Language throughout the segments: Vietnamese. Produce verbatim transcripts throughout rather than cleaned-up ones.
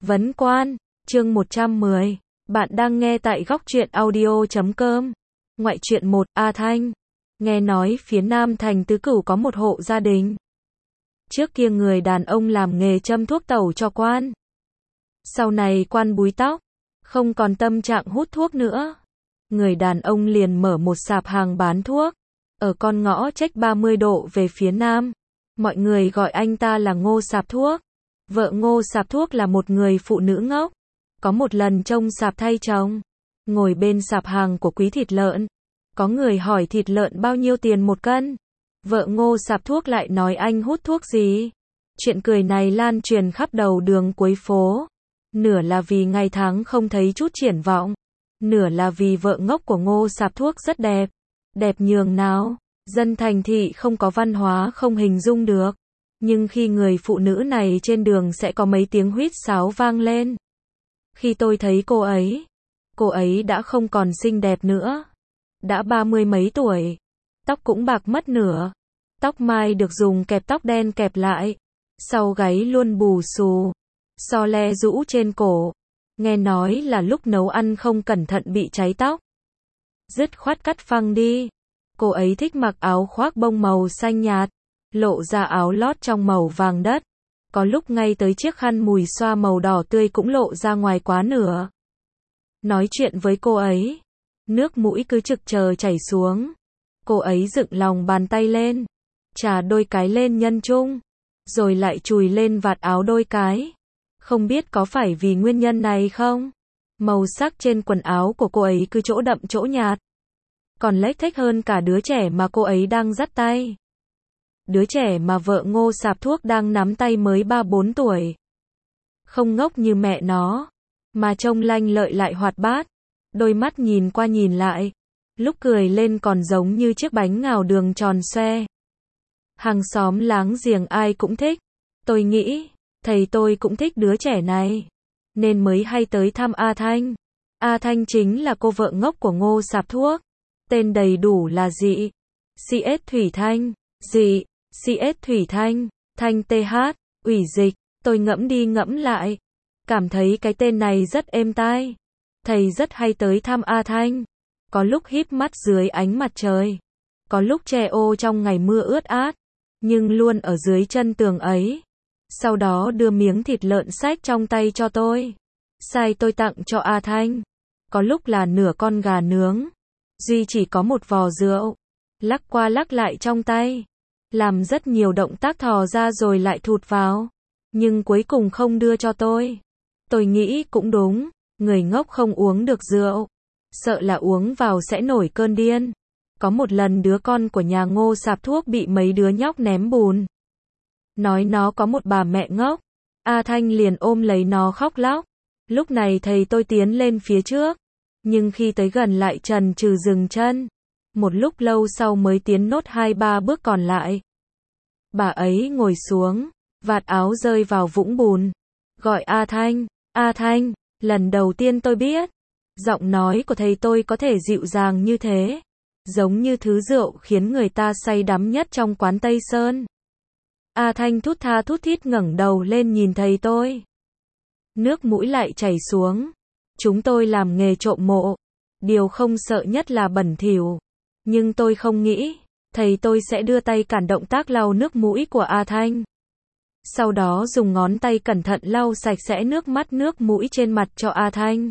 Vấn quan, chương một trăm mười. Bạn đang nghe tại góc truyện audio chấm com. Ngoại truyện một, A Thanh. Nghe nói phía Nam thành Tứ Cửu có một hộ gia đình. Trước kia người đàn ông làm nghề châm thuốc tẩu cho quan. Sau này quan búi tóc, không còn tâm trạng hút thuốc nữa. Người đàn ông liền mở một sạp hàng bán thuốc, ở con ngõ chếch ba mươi độ về phía Nam. Mọi người gọi anh ta là Ngô Sạp Thuốc. Vợ Ngô Sạp Thuốc là một người phụ nữ ngốc. Có một lần trông sạp thay chồng, ngồi bên sạp hàng của Quý Thịt Lợn. Có người hỏi thịt lợn bao nhiêu tiền một cân. Vợ Ngô Sạp Thuốc lại nói anh hút thuốc gì. Chuyện cười này lan truyền khắp đầu đường cuối phố. Nửa là vì ngày tháng không thấy chút triển vọng, nửa là vì vợ ngốc của Ngô Sạp Thuốc rất đẹp. Đẹp nhường nào, dân thành thị không có văn hóa không hình dung được. Nhưng khi người phụ nữ này trên đường sẽ có mấy tiếng huýt sáo vang lên. Khi tôi thấy cô ấy, cô ấy đã không còn xinh đẹp nữa. Đã ba mươi mấy tuổi, tóc cũng bạc mất nửa. Tóc mai được dùng kẹp tóc đen kẹp lại, sau gáy luôn bù xù, so le rũ trên cổ. Nghe nói là lúc nấu ăn không cẩn thận bị cháy tóc. Dứt khoát cắt phăng đi. Cô ấy thích mặc áo khoác bông màu xanh nhạt, lộ ra áo lót trong màu vàng đất. Có lúc ngay tới chiếc khăn mùi xoa màu đỏ tươi cũng lộ ra ngoài quá nửa. Nói chuyện với cô ấy, nước mũi cứ trực chờ chảy xuống. Cô ấy dựng lòng bàn tay lên, chà đôi cái lên nhân trung, rồi lại chùi lên vạt áo đôi cái. Không biết có phải vì nguyên nhân này không? Màu sắc trên quần áo của cô ấy cứ chỗ đậm chỗ nhạt, còn lếch thếch hơn cả đứa trẻ mà cô ấy đang dắt tay. Đứa trẻ mà vợ Ngô Sạp Thuốc đang nắm tay mới ba bốn tuổi. Không ngốc như mẹ nó, mà trông lanh lợi lại hoạt bát. Đôi mắt nhìn qua nhìn lại, lúc cười lên còn giống như chiếc bánh ngào đường tròn xoe. Hàng xóm láng giềng ai cũng thích. Tôi nghĩ, thầy tôi cũng thích đứa trẻ này, nên mới hay tới thăm A Thanh. A Thanh chính là cô vợ ngốc của Ngô Sạp Thuốc. Tên đầy đủ là Dị xê ét Thủy Thanh. Dị xê ét Thủy Thanh, Thanh tê hát, ủy dịch. Tôi ngẫm đi ngẫm lại, cảm thấy cái tên này rất êm tai. Thầy rất hay tới thăm A Thanh. Có lúc híp mắt dưới ánh mặt trời, có lúc che ô trong ngày mưa ướt át, nhưng luôn ở dưới chân tường ấy. Sau đó đưa miếng thịt lợn xách trong tay cho tôi. Sai tôi tặng cho A Thanh. Có lúc là nửa con gà nướng. Duy chỉ có một vò rượu, lắc qua lắc lại trong tay, làm rất nhiều động tác thò ra rồi lại thụt vào, nhưng cuối cùng không đưa cho tôi. Tôi nghĩ cũng đúng, người ngốc không uống được rượu, sợ là uống vào sẽ nổi cơn điên. Có một lần đứa con của nhà Ngô Sạp Thuốc bị mấy đứa nhóc ném bùn, nói nó có một bà mẹ ngốc. A Thanh liền ôm lấy nó khóc lóc. Lúc này thầy tôi tiến lên phía trước, nhưng khi tới gần lại chần chừ dừng chân. Một lúc lâu sau mới tiến nốt hai ba bước còn lại. Bà ấy ngồi xuống, vạt áo rơi vào vũng bùn, gọi A Thanh. A Thanh, lần đầu tiên tôi biết, giọng nói của thầy tôi có thể dịu dàng như thế, giống như thứ rượu khiến người ta say đắm nhất trong quán Tây Sơn. A Thanh thút tha thút thít ngẩng đầu lên nhìn thầy tôi. Nước mũi lại chảy xuống. Chúng tôi làm nghề trộm mộ, điều không sợ nhất là bẩn thỉu. Nhưng tôi không nghĩ, thầy tôi sẽ đưa tay cản động tác lau nước mũi của A Thanh. Sau đó dùng ngón tay cẩn thận lau sạch sẽ nước mắt nước mũi trên mặt cho A Thanh.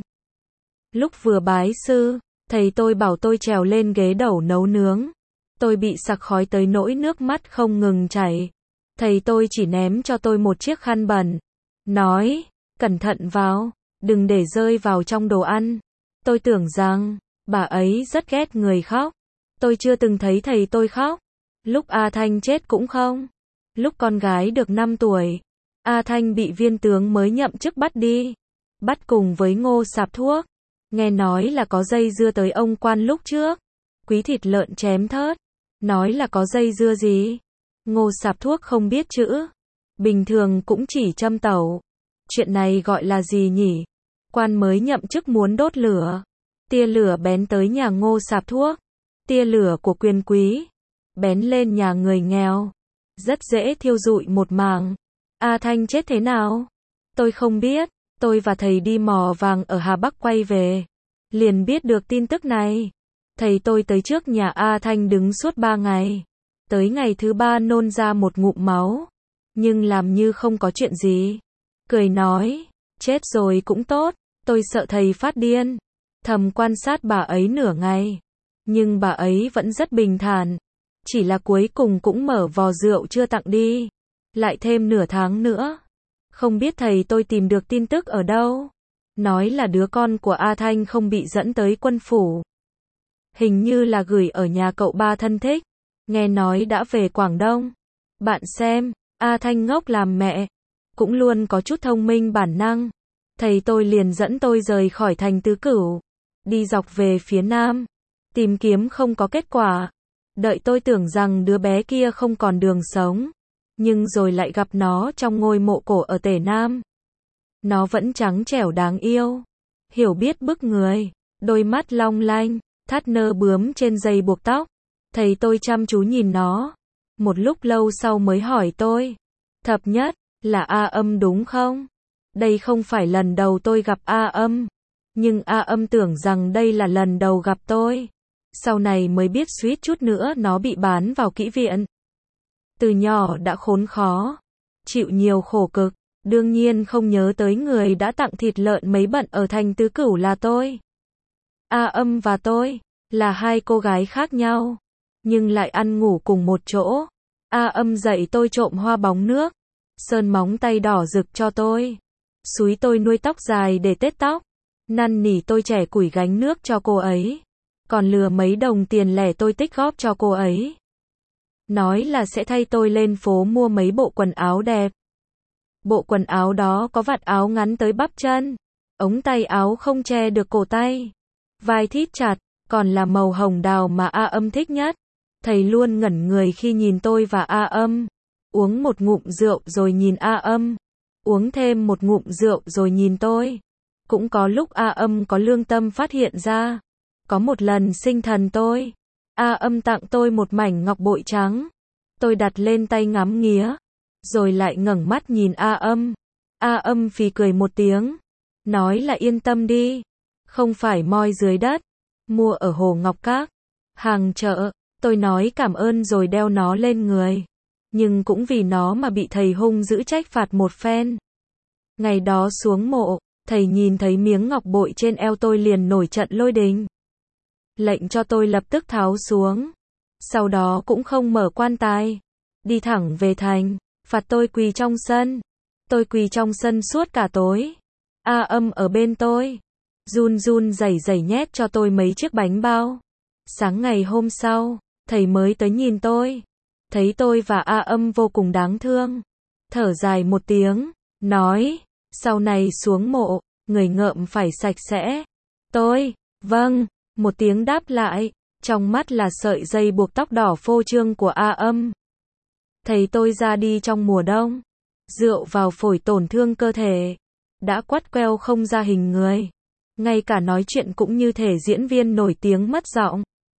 Lúc vừa bái sư, thầy tôi bảo tôi trèo lên ghế đầu nấu nướng. Tôi bị sặc khói tới nỗi nước mắt không ngừng chảy. Thầy tôi chỉ ném cho tôi một chiếc khăn bẩn, nói, cẩn thận vào, đừng để rơi vào trong đồ ăn. Tôi tưởng rằng, bà ấy rất ghét người khóc. Tôi chưa từng thấy thầy tôi khóc. Lúc A Thanh chết cũng không. Lúc con gái được năm tuổi, A Thanh bị viên tướng mới nhậm chức bắt đi. Bắt cùng với Ngô Sạp Thuốc. Nghe nói là có dây dưa tới ông quan lúc trước. Quý Thịt Lợn chém thớt, nói là có dây dưa gì. Ngô Sạp Thuốc không biết chữ, bình thường cũng chỉ châm tẩu. Chuyện này gọi là gì nhỉ? Quan mới nhậm chức muốn đốt lửa. Tia lửa bén tới nhà Ngô Sạp Thuốc. Tia lửa của quyền quý bén lên nhà người nghèo, rất dễ thiêu rụi một mảng. A Thanh chết thế nào? Tôi không biết, Tôi và thầy đi mò vàng ở Hà Bắc quay về. Liền biết được tin tức này. Thầy tôi tới trước nhà A Thanh đứng suốt ba ngày. Tới ngày thứ ba nôn ra một ngụm máu. Nhưng làm như không có chuyện gì. Cười nói, chết rồi cũng tốt. Tôi sợ thầy phát điên. Thầm quan sát bà ấy nửa ngày. Nhưng bà ấy vẫn rất bình thản. Chỉ là cuối cùng cũng mở vò rượu chưa tặng đi. Lại thêm nửa tháng nữa. Không biết thầy tôi tìm được tin tức ở đâu. Nói là đứa con của A Thanh không bị dẫn tới quân phủ. Hình như là gửi ở nhà cậu ba thân thích. Nghe nói đã về Quảng Đông. Bạn xem, A Thanh ngốc làm mẹ. Cũng luôn có chút thông minh bản năng. Thầy tôi liền dẫn tôi rời khỏi thành Tứ Cửu. Đi dọc về phía nam. Tìm kiếm không có kết quả. Đợi tôi tưởng rằng đứa bé kia không còn đường sống. Nhưng rồi lại gặp nó trong ngôi mộ cổ ở Tể Nam. Nó vẫn trắng trẻo đáng yêu. Hiểu biết bức người. Đôi mắt long lanh. Thắt nơ bướm trên dây buộc tóc. Thầy tôi chăm chú nhìn nó. Một lúc lâu sau mới hỏi tôi. Thập nhất, là A Âm đúng không? Đây không phải lần đầu tôi gặp A Âm. Nhưng A Âm tưởng rằng đây là lần đầu gặp tôi. Sau này mới biết suýt chút nữa nó bị bán vào kỹ viện. Từ nhỏ đã khốn khó. Chịu nhiều khổ cực. Đương nhiên không nhớ tới người đã tặng thịt lợn mấy bận ở thành Tứ Cửu là tôi. A Âm và tôi là hai cô gái khác nhau. Nhưng lại ăn ngủ cùng một chỗ. A Âm dạy tôi trộm hoa bóng nước. Sơn móng tay đỏ rực cho tôi. Xúi tôi nuôi tóc dài để tết tóc. Năn nỉ tôi chẻ củi gánh nước cho cô ấy. Còn lừa mấy đồng tiền lẻ tôi tích góp cho cô ấy. Nói là sẽ thay tôi lên phố mua mấy bộ quần áo đẹp. Bộ quần áo đó có vạt áo ngắn tới bắp chân. Ống tay áo không che được cổ tay. Vai thít chặt, còn là màu hồng đào mà A Âm thích nhất. Thầy luôn ngẩn người khi nhìn tôi và A Âm. Uống một ngụm rượu rồi nhìn A Âm. Uống thêm một ngụm rượu rồi nhìn tôi. Cũng có lúc A Âm có lương tâm phát hiện ra. Có một lần sinh thần tôi. A Âm tặng tôi một mảnh ngọc bội trắng. Tôi đặt lên tay ngắm nghía. Rồi lại ngẩng mắt nhìn A Âm. A Âm phì cười một tiếng. Nói là yên tâm đi. Không phải moi dưới đất. Mua ở Hồ Ngọc Các. Hàng chợ. Tôi nói cảm ơn rồi đeo nó lên người. Nhưng cũng vì nó mà bị thầy hung dữ trách phạt một phen. Ngày đó xuống mộ, thầy nhìn thấy miếng ngọc bội trên eo tôi liền nổi trận lôi đình. Lệnh cho tôi lập tức tháo xuống. Sau đó cũng không mở quan tài. Đi thẳng về thành, phạt tôi quỳ trong sân. Tôi quỳ trong sân suốt cả tối. A Âm ở bên tôi. Run run rẩy rẩy nhét cho tôi mấy chiếc bánh bao. Sáng ngày hôm sau, thầy mới tới nhìn tôi. Thấy tôi và A Âm vô cùng đáng thương. Thở dài một tiếng, nói, sau này xuống mộ, người ngợm phải sạch sẽ. Tôi, vâng, một tiếng đáp lại, trong mắt là sợi dây buộc tóc đỏ phô trương của A Âm. Thầy tôi ra đi trong mùa đông. Rượu vào phổi tổn thương cơ thể. Đã quắt queo không ra hình người. Ngay cả nói chuyện cũng như thể diễn viên nổi tiếng mất giọng.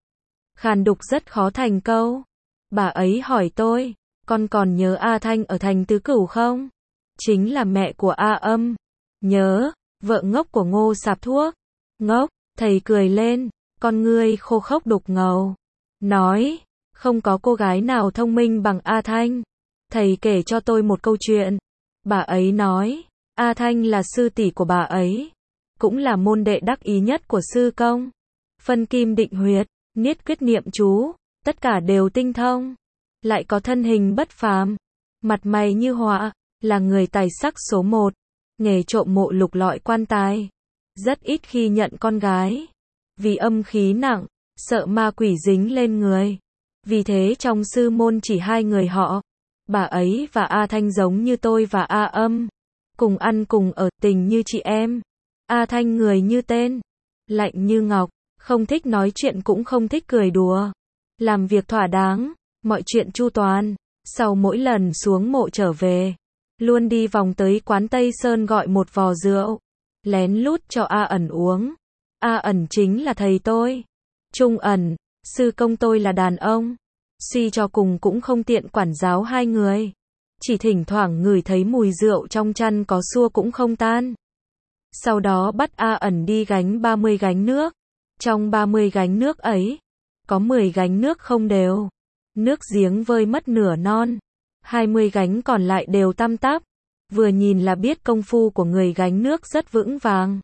Khàn đục rất khó thành câu. Bà ấy hỏi tôi, con còn nhớ A Thanh ở thành Tứ Cửu không? Chính là mẹ của A Âm. Nhớ, vợ ngốc của Ngô Sạp Thuốc. Ngốc, thầy cười lên, con ngươi khô khốc đục ngầu. Nói, không có cô gái nào thông minh bằng A Thanh. Thầy kể cho tôi một câu chuyện. Bà ấy nói, A Thanh là sư tỷ của bà ấy. Cũng là môn đệ đắc ý nhất của sư công. Phân kim định huyệt, niết quyết niệm chú, tất cả đều tinh thông. Lại có thân hình bất phàm. Mặt mày như họa, là người tài sắc số một. Nghề trộm mộ lục lọi quan tài. Rất ít khi nhận con gái. Vì âm khí nặng, sợ ma quỷ dính lên người. Vì thế trong sư môn chỉ hai người họ. Bà ấy và A Thanh giống như tôi và A Âm. Cùng ăn cùng ở, tình như chị em. A Thanh người như tên. Lạnh như ngọc. Không thích nói chuyện cũng không thích cười đùa. Làm việc thỏa đáng. Mọi chuyện chu toàn. Sau mỗi lần xuống mộ trở về. Luôn đi vòng tới quán Tây Sơn gọi một vò rượu. Lén lút cho A Ẩn uống. A Ẩn chính là thầy tôi. Trung Ẩn, sư công tôi là đàn ông. Suy cho cùng cũng không tiện quản giáo hai người. Chỉ thỉnh thoảng ngửi thấy mùi rượu trong chăn có xua cũng không tan. Sau đó bắt A ẩn đi gánh ba mươi gánh nước. Trong ba mươi gánh nước ấy, có mười gánh nước không đều. Nước giếng vơi mất nửa non. hai mươi gánh còn lại đều tăm tắp. Vừa nhìn là biết công phu của người gánh nước rất vững vàng.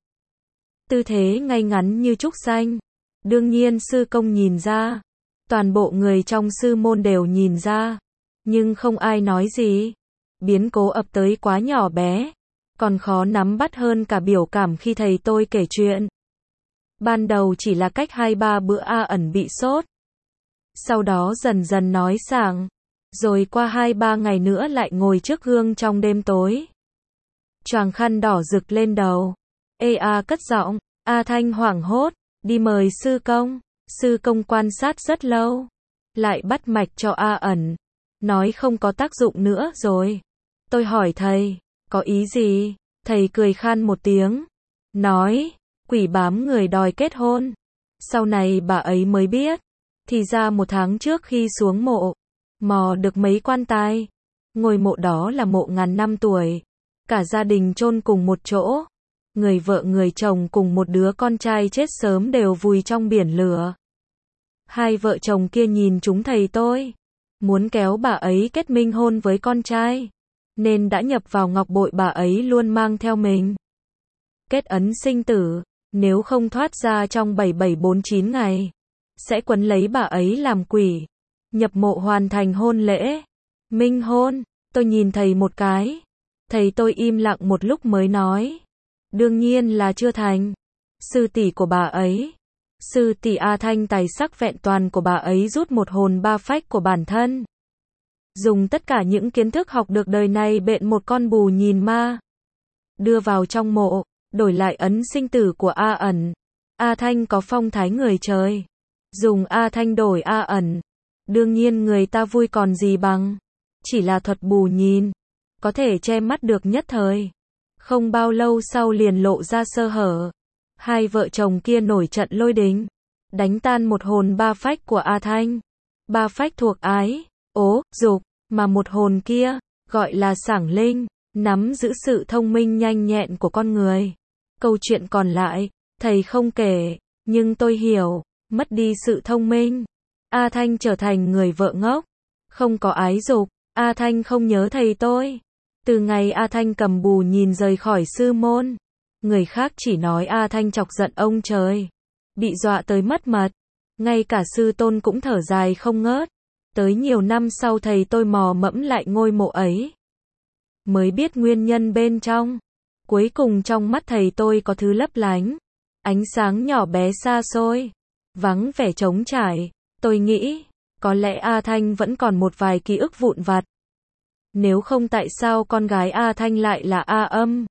Tư thế ngay ngắn như trúc xanh. Đương nhiên sư công nhìn ra. Toàn bộ người trong sư môn đều nhìn ra. Nhưng không ai nói gì. Biến cố ập tới quá nhỏ bé. Còn khó nắm bắt hơn cả biểu cảm khi thầy tôi kể chuyện. Ban đầu chỉ là cách hai ba bữa A ẩn bị sốt. Sau đó dần dần nói sảng. Rồi qua hai ba ngày nữa lại ngồi trước gương trong đêm tối. Choàng khăn đỏ rực lên đầu. Ê a cất giọng. A Thanh hoảng hốt. Đi mời sư công. Sư công quan sát rất lâu. Lại bắt mạch cho A ẩn. Nói không có tác dụng nữa rồi. Tôi hỏi thầy. Có ý gì? Thầy cười khan một tiếng. Nói. Quỷ bám người đòi kết hôn. Sau này bà ấy mới biết. Thì ra một tháng trước khi xuống mộ. Mò được mấy quan tài. Ngôi mộ đó là mộ ngàn năm tuổi. Cả gia đình chôn cùng một chỗ. Người vợ người chồng cùng một đứa con trai chết sớm đều vùi trong biển lửa. Hai vợ chồng kia nhìn chúng thầy tôi. Muốn kéo bà ấy kết minh hôn với con trai. Nên đã nhập vào ngọc bội bà ấy luôn mang theo mình. Kết ấn sinh tử. Nếu không thoát ra trong bảy bảy bốn chín ngày. Sẽ quấn lấy bà ấy làm quỷ. Nhập mộ hoàn thành hôn lễ. Minh hôn. Tôi nhìn thầy một cái. Thầy tôi im lặng một lúc mới nói. Đương nhiên là chưa thành. Sư tỷ của bà ấy. Sư tỷ A Thanh tài sắc vẹn toàn của bà ấy rút một hồn ba phách của bản thân. Dùng tất cả những kiến thức học được đời này bện một con bù nhìn ma. Đưa vào trong mộ. Đổi lại ấn sinh tử của A ẩn. A Thanh có phong thái người trời. Dùng A Thanh đổi A ẩn. Đương nhiên người ta vui còn gì bằng. Chỉ là thuật bù nhìn. Có thể che mắt được nhất thời. Không bao lâu sau liền lộ ra sơ hở. Hai vợ chồng kia nổi trận lôi đình. Đánh tan một hồn ba phách của A Thanh. Ba phách thuộc ái, ố, dục. Mà một hồn kia, gọi là sảng linh. Nắm giữ sự thông minh nhanh nhẹn của con người. Câu chuyện còn lại, thầy không kể. Nhưng tôi hiểu. Mất đi sự thông minh. A Thanh trở thành người vợ ngốc. Không có ái dục. A Thanh không nhớ thầy tôi. Từ ngày A Thanh cầm bù nhìn rời khỏi sư môn. Người khác chỉ nói A Thanh chọc giận ông trời. Bị dọa tới mất mật. Ngay cả sư tôn cũng thở dài không ngớt. Tới nhiều năm sau thầy tôi mò mẫm lại ngôi mộ ấy. Mới biết nguyên nhân bên trong. Cuối cùng trong mắt thầy tôi có thứ lấp lánh. Ánh sáng nhỏ bé xa xôi. Vắng vẻ trống trải. Tôi nghĩ, có lẽ A Thanh vẫn còn một vài ký ức vụn vặt. Nếu không tại sao con gái A Thanh lại là A âm?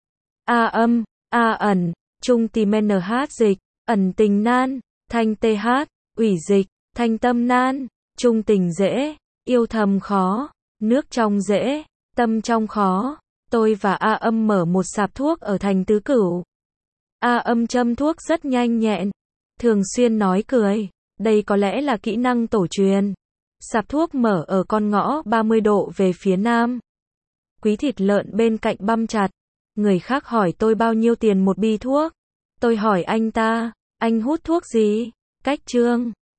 A âm, A ẩn, trung tìm nh dịch, ẩn tình nan, thanh th, ủy dịch, thanh tâm nan, trung tình dễ, yêu thầm khó, nước trong dễ, tâm trong khó. Tôi và A âm mở một sạp thuốc ở thành Tứ Cửu. A âm châm thuốc rất nhanh nhẹn, thường xuyên nói cười. Đây có lẽ là kỹ năng tổ truyền. Sạp thuốc mở ở con ngõ ba mươi độ về phía nam. Quý thịt lợn bên cạnh băm chặt. Người khác hỏi tôi bao nhiêu tiền một bi thuốc. Tôi hỏi anh ta, anh hút thuốc gì? Cách trương.